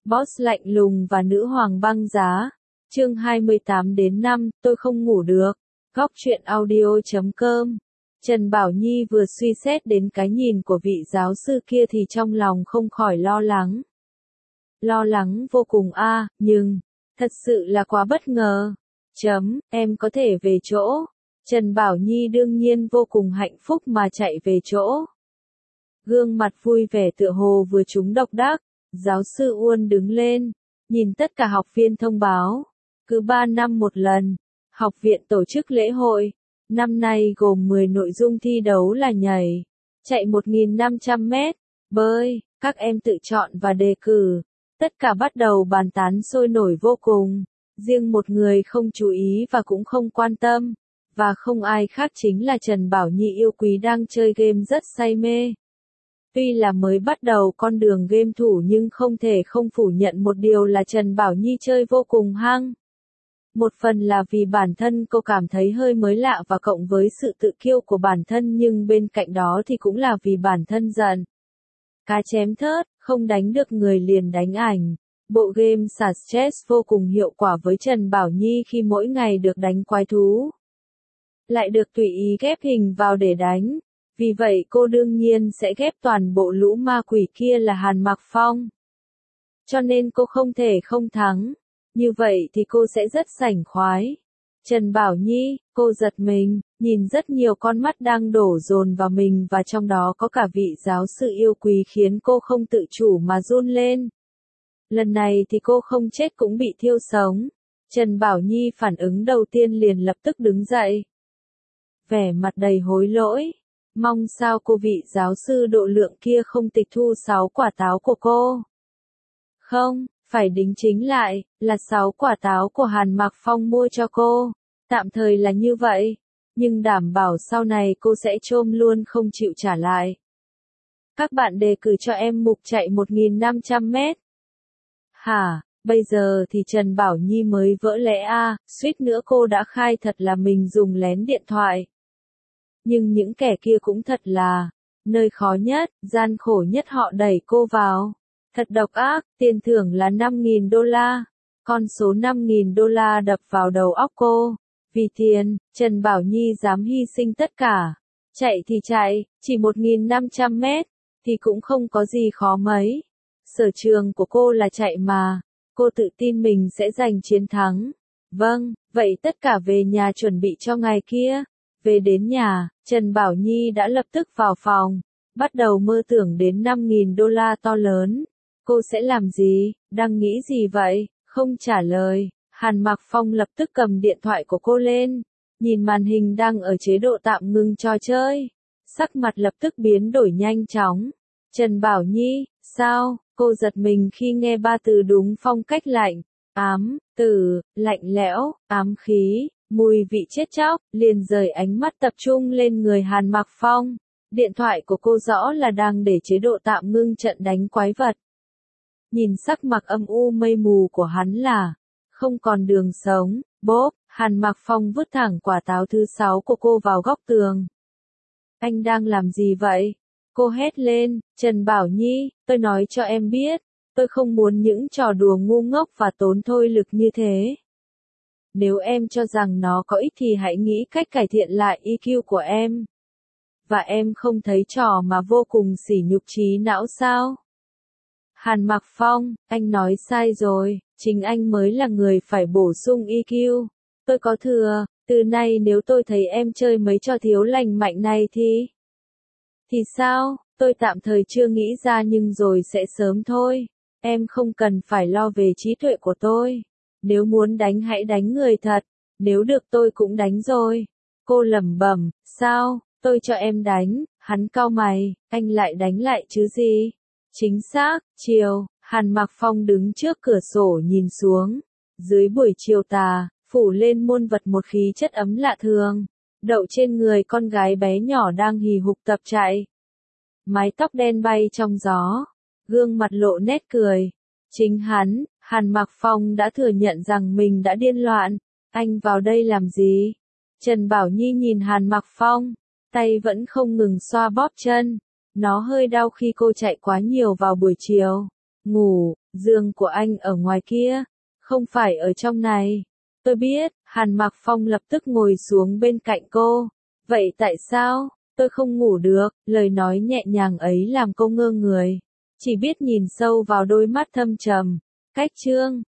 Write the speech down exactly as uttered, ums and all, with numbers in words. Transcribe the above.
Boss lạnh lùng và nữ hoàng băng giá. Chương hai mươi tám đến năm, tôi không ngủ được. Góc truyện audio chấm com. Trần Bảo Nhi vừa suy xét đến cái nhìn của vị giáo sư kia thì trong lòng không khỏi lo lắng. Lo lắng vô cùng a, à, nhưng, thật sự là quá bất ngờ. Chấm, em có thể về chỗ. Trần Bảo Nhi đương nhiên vô cùng hạnh phúc mà chạy về chỗ. Gương mặt vui vẻ tựa hồ vừa trúng độc đắc. Giáo sư Uôn đứng lên, nhìn tất cả học viên thông báo. Cứ ba năm một lần, học viện tổ chức lễ hội. Năm nay gồm mười nội dung thi đấu là nhảy, chạy một nghìn năm trăm mét, bơi, các em tự chọn và đề cử. Tất cả bắt đầu bàn tán sôi nổi vô cùng. Riêng một người không chú ý và cũng không quan tâm, và không ai khác chính là Trần Bảo Nhi yêu quý đang chơi game rất say mê. Tuy là mới bắt đầu con đường game thủ nhưng không thể không phủ nhận một điều là Trần Bảo Nhi chơi vô cùng hăng. Một phần là vì bản thân cô cảm thấy hơi mới lạ và cộng với sự tự kiêu của bản thân, nhưng bên cạnh đó thì cũng là vì bản thân giận. Cá chém thớt, không đánh được người liền đánh ảnh. Bộ game xả stress vô cùng hiệu quả với Trần Bảo Nhi khi mỗi ngày được đánh quái thú. Lại được tùy ý ghép hình vào để đánh. Vì vậy cô đương nhiên sẽ ghép toàn bộ lũ ma quỷ kia là Hàn Mặc Phong. Cho nên cô không thể không thắng. Như vậy thì cô sẽ rất sảng khoái. Trần Bảo Nhi, cô giật mình, nhìn rất nhiều con mắt đang đổ dồn vào mình và trong đó có cả vị giáo sư yêu quý khiến cô không tự chủ mà run lên. Lần này thì cô không chết cũng bị thiêu sống. Trần Bảo Nhi phản ứng đầu tiên liền lập tức đứng dậy. Vẻ mặt đầy hối lỗi. Mong sao cô vị giáo sư độ lượng kia không tịch thu sáu quả táo của cô. Không, phải đính chính lại, là sáu quả táo của Hàn Mặc Phong mua cho cô. Tạm thời là như vậy, nhưng đảm bảo sau này cô sẽ chôm luôn không chịu trả lại. Các bạn đề cử cho em mục chạy một nghìn năm trăm mét. Hả, bây giờ thì Trần Bảo Nhi mới vỡ lẽ a, à, suýt nữa cô đã khai thật là mình dùng lén điện thoại. Nhưng những kẻ kia cũng thật là, nơi khó nhất, gian khổ nhất họ đẩy cô vào. Thật độc ác, tiền thưởng là năm nghìn đô la. Con số năm nghìn đô la đập vào đầu óc cô. Vì tiền, Trần Bảo Nhi dám hy sinh tất cả. Chạy thì chạy, chỉ một nghìn năm trăm mét, thì cũng không có gì khó mấy. Sở trường của cô là chạy mà. Cô tự tin mình sẽ giành chiến thắng. Vâng, vậy tất cả về nhà chuẩn bị cho ngày kia. Về đến nhà, Trần Bảo Nhi đã lập tức vào phòng, bắt đầu mơ tưởng đến năm nghìn đô la to lớn. Cô sẽ làm gì, đang nghĩ gì vậy, không trả lời. Hàn Mặc Phong lập tức cầm điện thoại của cô lên, nhìn màn hình đang ở chế độ tạm ngưng trò chơi. Sắc mặt lập tức biến đổi nhanh chóng. Trần Bảo Nhi, sao, cô giật mình khi nghe ba từ đúng phong cách lạnh, ám, tử, lạnh lẽo, ám khí. Mùi vị chết chóc, liền rời ánh mắt tập trung lên người Hàn Mặc Phong. Điện thoại của cô rõ là đang để chế độ tạm ngưng trận đánh quái vật. Nhìn sắc mặt âm u mây mù của hắn là không còn đường sống. Bốp, Hàn Mặc Phong vứt thẳng quả táo thứ sáu của cô vào góc tường. Anh đang làm gì vậy? Cô hét lên. Trần Bảo Nhi, tôi nói cho em biết, tôi không muốn những trò đùa ngu ngốc và tốn thôi lực như thế. Nếu em cho rằng nó có ích thì hãy nghĩ cách cải thiện lại i kiu của em. Và em không thấy trò mà vô cùng sỉ nhục trí não sao? Hàn Mặc Phong, anh nói sai rồi, chính anh mới là người phải bổ sung i kiu. Tôi có thừa, từ nay nếu tôi thấy em chơi mấy trò thiếu lành mạnh này thì... Thì sao, tôi tạm thời chưa nghĩ ra nhưng rồi sẽ sớm thôi. Em không cần phải lo về trí tuệ của tôi. Nếu muốn đánh hãy đánh người thật, nếu được tôi cũng đánh rồi. Cô lẩm bẩm, sao, tôi cho em đánh, hắn cau mày, anh lại đánh lại chứ gì? Chính xác, chiều, Hàn Mặc Phong đứng trước cửa sổ nhìn xuống. Dưới buổi chiều tà, phủ lên muôn vật một khí chất ấm lạ thường. Đậu trên người con gái bé nhỏ đang hì hục tập chạy. Mái tóc đen bay trong gió, gương mặt lộ nét cười. Chính hắn, Hàn Mặc Phong đã thừa nhận rằng mình đã điên loạn. Anh vào đây làm gì? Trần Bảo Nhi nhìn Hàn Mặc Phong, tay vẫn không ngừng xoa bóp chân. Nó hơi đau khi cô chạy quá nhiều vào buổi chiều. Ngủ, giường của anh ở ngoài kia, không phải ở trong này. Tôi biết, Hàn Mạc Phong lập tức ngồi xuống bên cạnh cô. Vậy tại sao, tôi không ngủ được, lời nói nhẹ nhàng ấy làm cô ngơ người. Chỉ biết nhìn sâu vào đôi mắt thâm trầm. Cách chương